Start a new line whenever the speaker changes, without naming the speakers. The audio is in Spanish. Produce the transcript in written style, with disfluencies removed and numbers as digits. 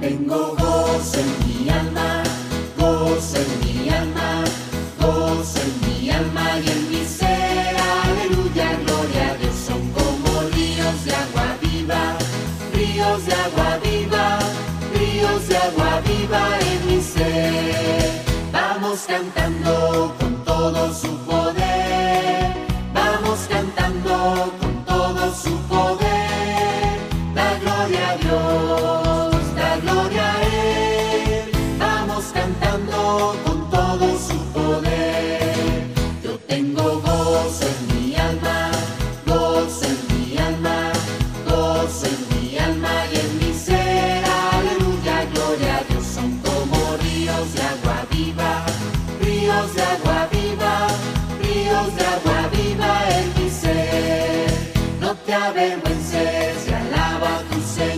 Tengo gozo en mi alma, gozo en mi alma, gozo en mi alma y en mi ser. Aleluya, gloria a Dios. Son como ríos de agua viva, ríos de agua viva, ríos de agua viva en mi ser. Vamos cantando con todo su poder, vamos cantando con todo su poder. Da gloria a Dios, da gloria a Él. Vamos cantando con todo su poder. Yo tengo gozo en mi alma, gozo en mi alma, gozo en mi alma y en mi ser. Aleluya, gloria a Dios. Son como ríos de agua viva, ríos de agua viva, ríos de agua viva en mi ser. No te avergüences y alaba tu ser.